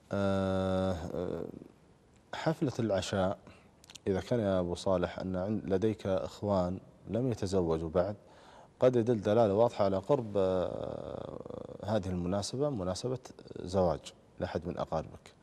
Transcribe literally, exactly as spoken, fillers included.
آه، حفلة العشاء إذا كان يا أبو صالح أن لديك إخوان لم يتزوجوا بعد، قد يدل دلالة واضحة على قرب هذه المناسبة مناسبة زواج لأحد من أقاربك.